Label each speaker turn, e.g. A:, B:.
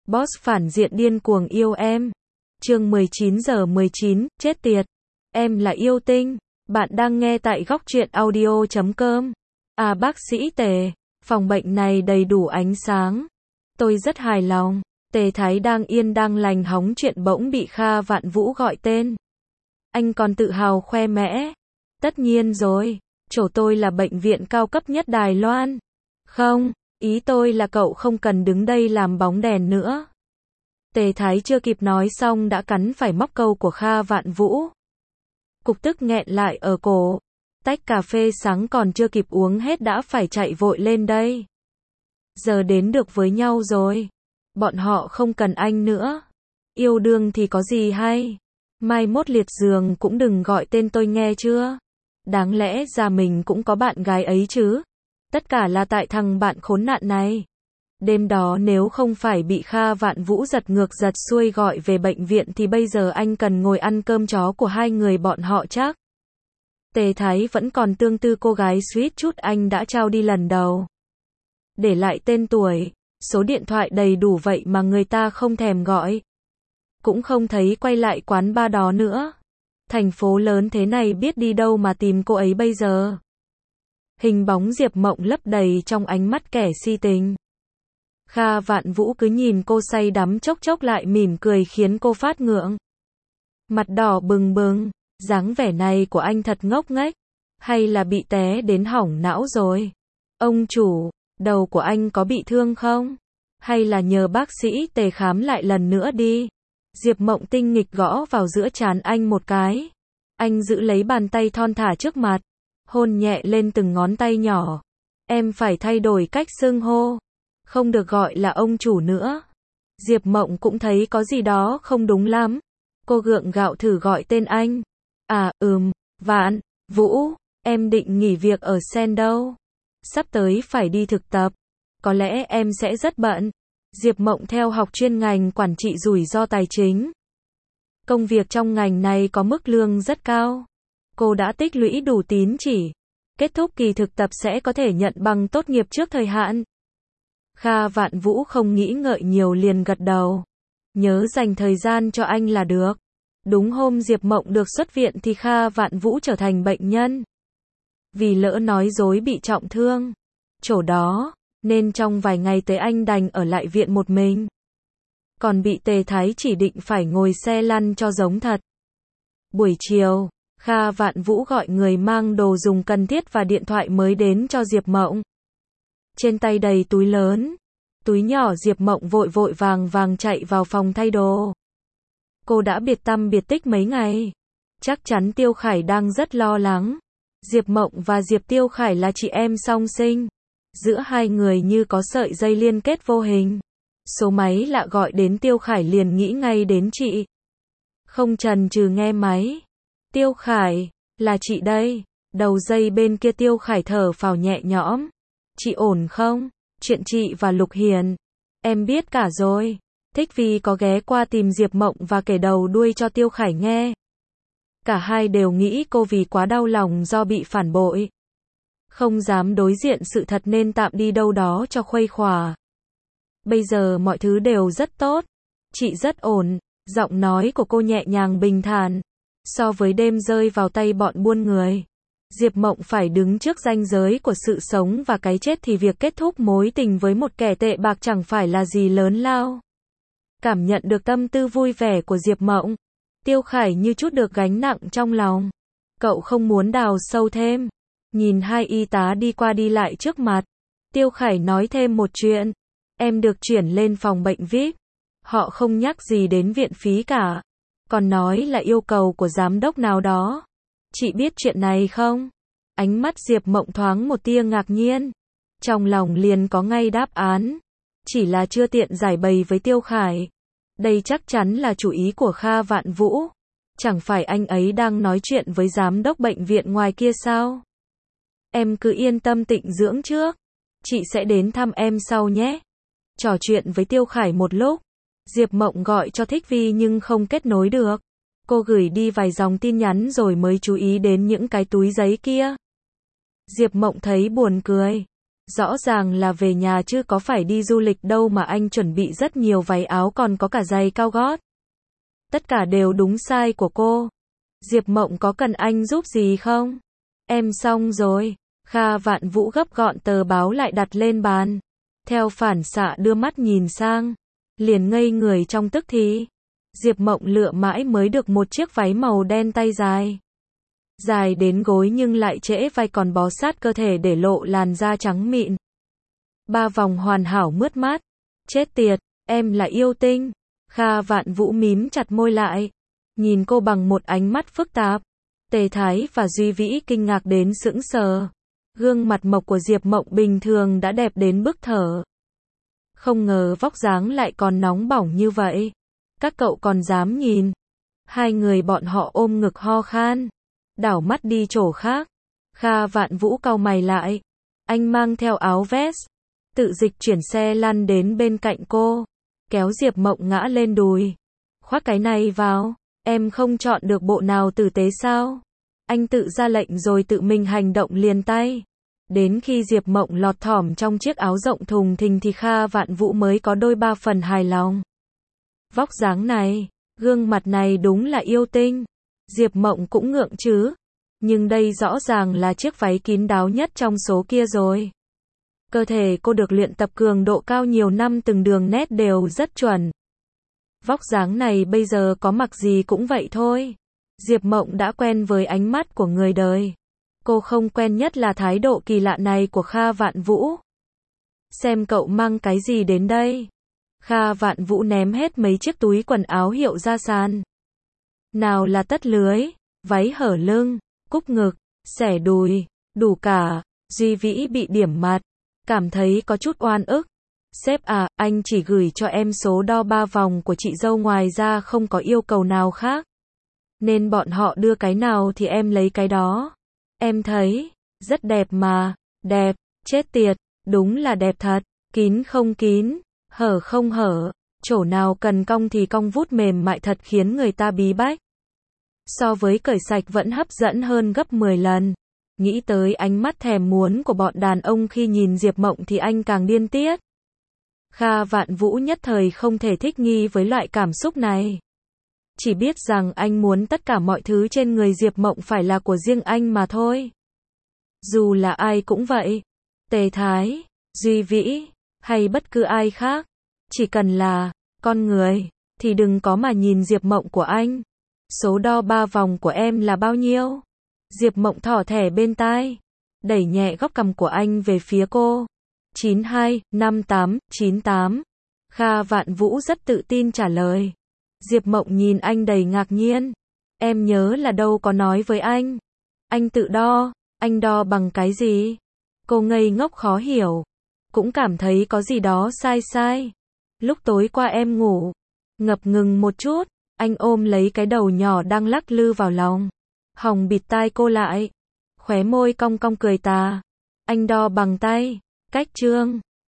A: Boss phản diện điên cuồng yêu em. Chương 19:19, chết tiệt. Em là yêu tinh. Bạn đang nghe tại Góc Truyện Audio.com. À bác sĩ Tề, phòng bệnh này đầy đủ ánh sáng. Tôi rất hài lòng. Tề Thái đang yên đang lành hóng chuyện bỗng bị Kha Vạn Vũ gọi tên. Anh còn tự hào khoe mẽ. Tất nhiên rồi, chỗ tôi là bệnh viện cao cấp nhất Đài Loan. Không, ý tôi là cậu không cần đứng đây làm bóng đèn nữa. Tề Thái chưa kịp nói xong đã cắn phải móc câu của Kha Vạn Vũ. Cục tức nghẹn lại ở cổ. Tách cà phê sáng còn chưa kịp uống hết đã phải chạy vội lên đây. Giờ đến được với nhau rồi. Bọn họ không cần anh nữa. Yêu đương thì có gì hay. Mai mốt liệt giường cũng đừng gọi tên tôi nghe chưa. Đáng lẽ ra mình cũng có bạn gái ấy chứ. Tất cả là tại thằng bạn khốn nạn này. Đêm đó nếu không phải bị Kha Vạn Vũ giật ngược giật xuôi gọi về bệnh viện thì bây giờ anh cần ngồi ăn cơm chó của hai người bọn họ chắc. Tề Thái vẫn còn tương tư cô gái suýt chút anh đã trao đi lần đầu. Để lại tên tuổi, số điện thoại đầy đủ vậy mà người ta không thèm gọi. Cũng không thấy quay lại quán bar đó nữa. Thành phố lớn thế này biết đi đâu mà tìm cô ấy bây giờ. Hình bóng Diệp Mộng lấp đầy trong ánh mắt kẻ si tình. Kha Vạn Vũ cứ nhìn cô say đắm chốc chốc lại mỉm cười khiến cô phát ngượng. Mặt đỏ bừng bừng, dáng vẻ này của anh thật ngốc nghếch, hay là bị té đến hỏng não rồi? Ông chủ, đầu của anh có bị thương không? Hay là nhờ bác sĩ Tề khám lại lần nữa đi? Diệp Mộng tinh nghịch gõ vào giữa trán anh một cái. Anh giữ lấy bàn tay thon thả trước mặt, hôn nhẹ lên từng ngón tay nhỏ. Em phải thay đổi cách xưng hô. Không được gọi là ông chủ nữa. Diệp Mộng cũng thấy có gì đó không đúng lắm. Cô gượng gạo thử gọi tên anh. À, Vạn Vũ, em định nghỉ việc ở Sen đâu? Sắp tới phải đi thực tập. Có lẽ em sẽ rất bận. Diệp Mộng theo học chuyên ngành quản trị rủi ro tài chính. Công việc trong ngành này có mức lương rất cao. Cô đã tích lũy đủ tín chỉ. Kết thúc kỳ thực tập sẽ có thể nhận bằng tốt nghiệp trước thời hạn. Kha Vạn Vũ không nghĩ ngợi nhiều liền gật đầu. Nhớ dành thời gian cho anh là được. Đúng hôm Diệp Mộng được xuất viện thì Kha Vạn Vũ trở thành bệnh nhân. Vì lỡ nói dối bị trọng thương. Chỗ đó, nên trong vài ngày tới anh đành ở lại viện một mình. Còn bị Tề Thái chỉ định phải ngồi xe lăn cho giống thật. Buổi chiều, Kha Vạn Vũ gọi người mang đồ dùng cần thiết và điện thoại mới đến cho Diệp Mộng. Trên tay đầy túi lớn, túi nhỏ Diệp Mộng vội vội vàng chạy vào phòng thay đồ. Cô đã biệt tăm biệt tích mấy ngày. Chắc chắn Tiêu Khải đang rất lo lắng. Diệp Mộng và Diệp Tiêu Khải là chị em song sinh. Giữa hai người như có sợi dây liên kết vô hình. Số máy lạ gọi đến Tiêu Khải liền nghĩ ngay đến chị. Không chần chừ nghe máy. Tiêu Khải, là chị đây. Đầu dây bên kia Tiêu Khải thở phào nhẹ nhõm. Chị ổn không? Chuyện chị và Lục Hiền. Em biết cả rồi. Thích Vi có ghé qua tìm Diệp Mộng và kể đầu đuôi cho Tiêu Khải nghe. Cả hai đều nghĩ cô vì quá đau lòng do bị phản bội. Không dám đối diện sự thật nên tạm đi đâu đó cho khuây khỏa. Bây giờ mọi thứ đều rất tốt. Chị rất ổn. Giọng nói của cô nhẹ nhàng bình thản. So với đêm rơi vào tay bọn buôn người. Diệp Mộng phải đứng trước ranh giới của sự sống và cái chết thì việc kết thúc mối tình với một kẻ tệ bạc chẳng phải là gì lớn lao. Cảm nhận được tâm tư vui vẻ của Diệp Mộng. Tiêu Khải như chút được gánh nặng trong lòng. Cậu không muốn đào sâu thêm. Nhìn hai y tá đi qua đi lại trước mặt. Tiêu Khải nói thêm một chuyện. Em được chuyển lên phòng bệnh VIP. Họ không nhắc gì đến viện phí cả. Còn nói là yêu cầu của giám đốc nào đó. Chị biết chuyện này không? Ánh mắt Diệp Mộng thoáng một tia ngạc nhiên. Trong lòng liền có ngay đáp án. Chỉ là chưa tiện giải bày với Tiêu Khải. Đây chắc chắn là chủ ý của Kha Vạn Vũ. Chẳng phải anh ấy đang nói chuyện với giám đốc bệnh viện ngoài kia sao? Em cứ yên tâm tịnh dưỡng trước. Chị sẽ đến thăm em sau nhé. Trò chuyện với Tiêu Khải một lúc. Diệp Mộng gọi cho Thích Vi nhưng không kết nối được. Cô gửi đi vài dòng tin nhắn rồi mới chú ý đến những cái túi giấy kia. Diệp Mộng thấy buồn cười. Rõ ràng là về nhà chứ có phải đi du lịch đâu mà anh chuẩn bị rất nhiều váy áo còn có cả giày cao gót. Tất cả đều đúng sai của cô. Diệp Mộng có cần anh giúp gì không? Em xong rồi. Kha Vạn Vũ gấp gọn tờ báo lại đặt lên bàn. Theo phản xạ đưa mắt nhìn sang. Liền ngây người trong tức thì. Diệp Mộng lựa mãi mới được một chiếc váy màu đen tay dài. Dài đến gối nhưng lại trễ vai còn bó sát cơ thể để lộ làn da trắng mịn. 3 vòng hoàn hảo mướt mát. Chết tiệt, em là yêu tinh. Kha Vạn Vũ mím chặt môi lại. Nhìn cô bằng một ánh mắt phức tạp. Tề Thái và Duy Vĩ kinh ngạc đến sững sờ. Gương mặt mộc của Diệp Mộng bình thường đã đẹp đến bức thở. Không ngờ vóc dáng lại còn nóng bỏng như vậy. Các cậu còn dám nhìn. Hai người bọn họ ôm ngực ho khan. Đảo mắt đi chỗ khác. Kha Vạn Vũ cau mày lại. Anh mang theo áo vest. Tự dịch chuyển xe lăn đến bên cạnh cô. Kéo Diệp Mộng ngã lên đùi. Khoác cái này vào. Em không chọn được bộ nào tử tế sao? Anh tự ra lệnh rồi tự mình hành động liền tay. Đến khi Diệp Mộng lọt thỏm trong chiếc áo rộng thùng thình thì Kha Vạn Vũ mới có đôi ba phần hài lòng. Vóc dáng này, gương mặt này đúng là yêu tinh. Diệp Mộng cũng ngượng chứ. Nhưng đây rõ ràng là chiếc váy kín đáo nhất trong số kia rồi. Cơ thể cô được luyện tập cường độ cao nhiều năm từng đường nét đều rất chuẩn. Vóc dáng này bây giờ có mặc gì cũng vậy thôi. Diệp Mộng đã quen với ánh mắt của người đời. Cô không quen nhất là thái độ kỳ lạ này của Kha Vạn Vũ. Xem cậu mang cái gì đến đây. Kha Vạn Vũ ném hết mấy chiếc túi quần áo hiệu ra sàn. Nào là tất lưới, váy hở lưng, cúc ngực, xẻ đùi, đủ cả. Duy Vĩ bị điểm mặt, cảm thấy có chút oan ức. Sếp à, anh chỉ gửi cho em số đo 3 vòng của chị dâu ngoài ra không có yêu cầu nào khác. Nên bọn họ đưa cái nào thì em lấy cái đó. Em thấy, rất đẹp mà, đẹp, chết tiệt, đúng là đẹp thật, kín không kín, hở không hở, chỗ nào cần cong thì cong vút mềm mại thật khiến người ta bí bách. So với cởi sạch vẫn hấp dẫn hơn gấp 10 lần. Nghĩ tới ánh mắt thèm muốn của bọn đàn ông khi nhìn Diệp Mộng thì anh càng điên tiết. Kha Vạn Vũ nhất thời không thể thích nghi với loại cảm xúc này. Chỉ biết rằng anh muốn tất cả mọi thứ trên người Diệp Mộng phải là của riêng anh mà thôi. Dù là ai cũng vậy. Tề Thái, Duy Vĩ, hay bất cứ ai khác. Chỉ cần là con người, thì đừng có mà nhìn Diệp Mộng của anh. Số đo 3 vòng của em là bao nhiêu? Diệp Mộng thỏ thẻ bên tai. Đẩy nhẹ góc cằm của anh về phía cô. 92, 58, 98. Kha Vạn Vũ rất tự tin trả lời. Diệp Mộng nhìn anh đầy ngạc nhiên. Em nhớ là đâu có nói với anh. Anh tự đo, anh đo bằng cái gì? Cô ngây ngốc khó hiểu. Cũng cảm thấy có gì đó sai sai. Lúc tối qua em ngủ, ngập ngừng một chút, anh ôm lấy cái đầu nhỏ đang lắc lư vào lòng. Hòng bịt tai cô lại. Khóe môi cong cong cười tà. Anh đo bằng tay. Cách trương.